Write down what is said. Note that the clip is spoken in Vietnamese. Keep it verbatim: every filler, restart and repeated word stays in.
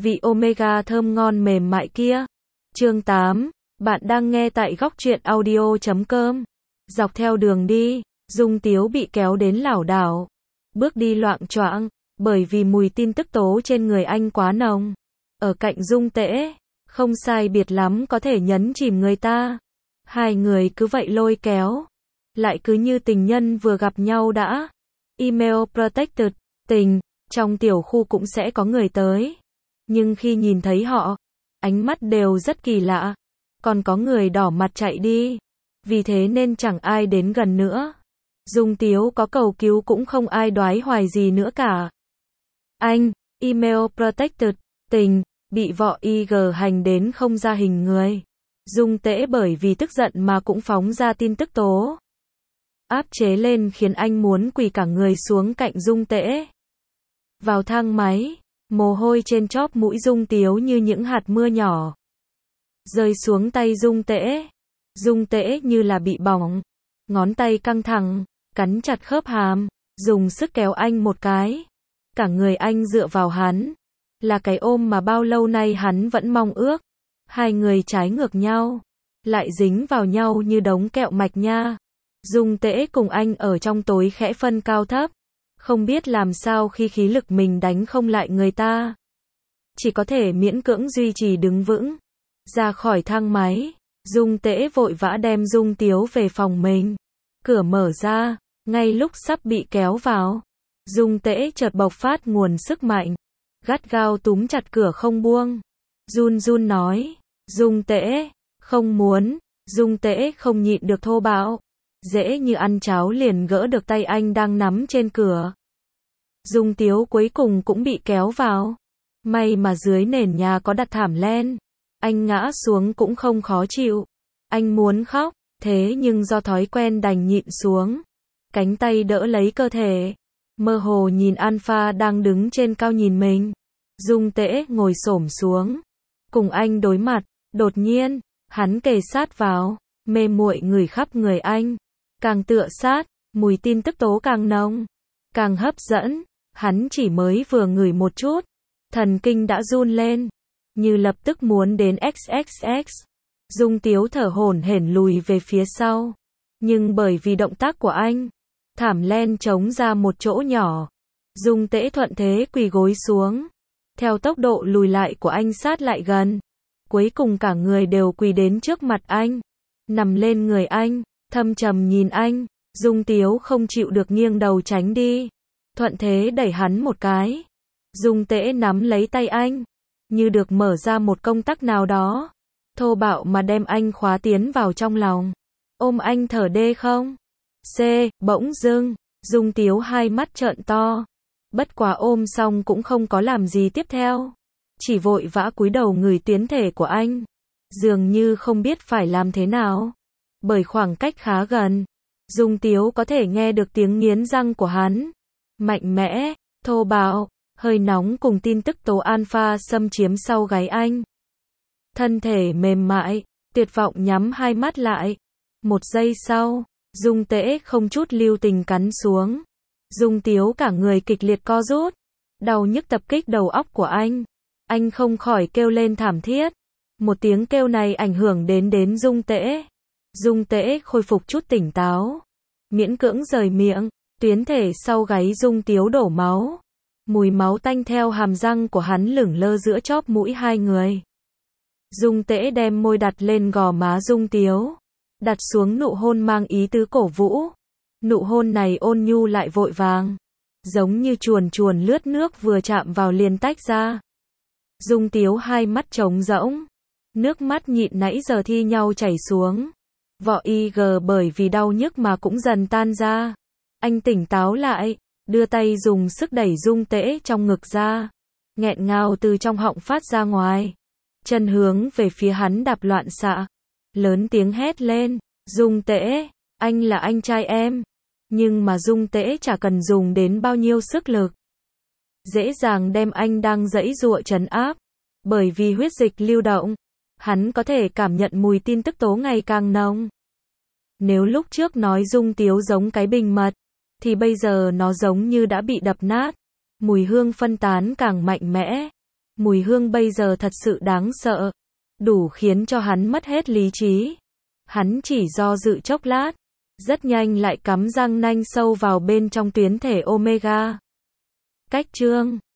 vị omega thơm ngon mềm mại kia. Chương tám, bạn đang nghe tại góc truyện audio chấm com. Dọc theo đường đi, Dung Tiếu bị kéo đến lảo đảo, bước đi loạng choạng, bởi vì mùi tin tức tố trên người anh quá nồng. Ở cạnh Dung Tễ, không sai biệt lắm có thể nhấn chìm người ta. Hai người cứ vậy lôi kéo, lại cứ như tình nhân vừa gặp nhau đã. Email protected, tình, trong tiểu khu cũng sẽ có người tới. Nhưng khi nhìn thấy họ, ánh mắt đều rất kỳ lạ. Còn có người đỏ mặt chạy đi. Vì thế nên chẳng ai đến gần nữa. Dung Tiếu có cầu cứu cũng không ai đoái hoài gì nữa cả. Anh, email protected, tình, bị võ i giê hành đến không ra hình người. Dung Tễ bởi vì tức giận mà cũng phóng ra tin tức tố. Áp chế lên khiến anh muốn quỳ cả người xuống cạnh Dung Tễ. Vào thang máy, mồ hôi trên chóp mũi Dung Tiếu như những hạt mưa nhỏ. Rơi xuống tay Dung Tễ. Dung Tễ như là bị bỏng. Ngón tay căng thẳng, cắn chặt khớp hàm, dùng sức kéo anh một cái. Cả người anh dựa vào hắn. Là cái ôm mà bao lâu nay hắn vẫn mong ước. Hai người trái ngược nhau, lại dính vào nhau như đống kẹo mạch nha. Dung Tễ cùng anh ở trong tối khẽ phân cao thấp. Không biết làm sao khi khí lực mình đánh không lại người ta. Chỉ có thể miễn cưỡng duy trì đứng vững. Ra khỏi thang máy, Dung Tễ vội vã đem Dung Tiếu về phòng mình. Cửa mở ra, ngay lúc sắp bị kéo vào. Dung Tễ chợt bộc phát nguồn sức mạnh. Gắt gao túm chặt cửa không buông. Run run nói, Dung Tễ, không muốn. Dung Tễ không nhịn được thô bạo. Dễ như ăn cháo liền gỡ được tay anh đang nắm trên cửa. Dung Tiếu cuối cùng cũng bị kéo vào. May mà dưới nền nhà có đặt thảm len. Anh ngã xuống cũng không khó chịu. Anh muốn khóc, thế nhưng do thói quen đành nhịn xuống. Cánh tay đỡ lấy cơ thể. Mơ hồ nhìn Alpha đang đứng trên cao nhìn mình. Dung Tễ ngồi xổm xuống. Cùng anh đối mặt, đột nhiên, hắn kề sát vào, mê muội ngửi khắp người anh. Càng tựa sát, mùi tin tức tố càng nồng, càng hấp dẫn. Hắn chỉ mới vừa ngửi một chút, thần kinh đã run lên, như lập tức muốn đến xx xx. Dung Tiếu thở hổn hển lùi về phía sau, nhưng bởi vì động tác của anh, thảm len trống ra một chỗ nhỏ. Dung Tễ thuận thế quỳ gối xuống, theo tốc độ lùi lại của anh sát lại gần. Cuối cùng cả người đều quỳ đến trước mặt anh, nằm lên người anh, thâm trầm nhìn anh. Dung Tiếu không chịu được nghiêng đầu tránh đi, thuận thế đẩy hắn một cái. Dung Tễ nắm lấy tay anh, như được mở ra một công tắc nào đó, thô bạo mà đem anh khóa tiến vào trong lòng. Ôm anh thở đê không? C, bỗng dưng, Dung Tiếu hai mắt trợn to. Bất quá ôm xong cũng không có làm gì tiếp theo. Chỉ vội vã cúi đầu ngửi tuyến thể của anh. Dường như không biết phải làm thế nào. Bởi khoảng cách khá gần, Dung Tiếu có thể nghe được tiếng nghiến răng của hắn. Mạnh mẽ, thô bạo, hơi nóng cùng tin tức tố alpha xâm chiếm sau gáy anh. Thân thể mềm mại, tuyệt vọng nhắm hai mắt lại. Một giây sau, Dung Tễ không chút lưu tình cắn xuống. Dung Tiếu cả người kịch liệt co rút. Đau nhức tập kích đầu óc của anh. Anh không khỏi kêu lên thảm thiết. Một tiếng kêu này ảnh hưởng đến đến Dung Tễ. Dung Tễ khôi phục chút tỉnh táo. Miễn cưỡng rời miệng. Tuyến thể sau gáy Dung Tiếu đổ máu. Mùi máu tanh theo hàm răng của hắn lửng lơ giữa chóp mũi hai người. Dung Tễ đem môi đặt lên gò má Dung Tiếu. Đặt xuống nụ hôn mang ý tứ cổ vũ. Nụ hôn này ôn nhu lại vội vàng. Giống như chuồn chuồn lướt nước vừa chạm vào liền tách ra. Dung Tiếu hai mắt trống rỗng. Nước mắt nhịn nãy giờ thi nhau chảy xuống. Vỏ i giê bởi vì đau nhức mà cũng dần tan ra. Anh tỉnh táo lại, đưa tay dùng sức đẩy Dung Tễ trong ngực ra. Nghẹn ngào từ trong họng phát ra ngoài. Chân hướng về phía hắn đạp loạn xạ. Lớn tiếng hét lên, Dung Tễ, anh là anh trai em. Nhưng mà Dung Tễ chả cần dùng đến bao nhiêu sức lực. Dễ dàng đem anh đang giãy giụa trấn áp. Bởi vì huyết dịch lưu động, hắn có thể cảm nhận mùi tin tức tố ngày càng nồng. Nếu lúc trước nói Dung Tiếu giống cái bình mật, thì bây giờ nó giống như đã bị đập nát. Mùi hương phân tán càng mạnh mẽ. Mùi hương bây giờ thật sự đáng sợ, đủ khiến cho hắn mất hết lý trí. Hắn chỉ do dự chốc lát, rất nhanh lại cắm răng nanh sâu vào bên trong tuyến thể Omega. Cách chương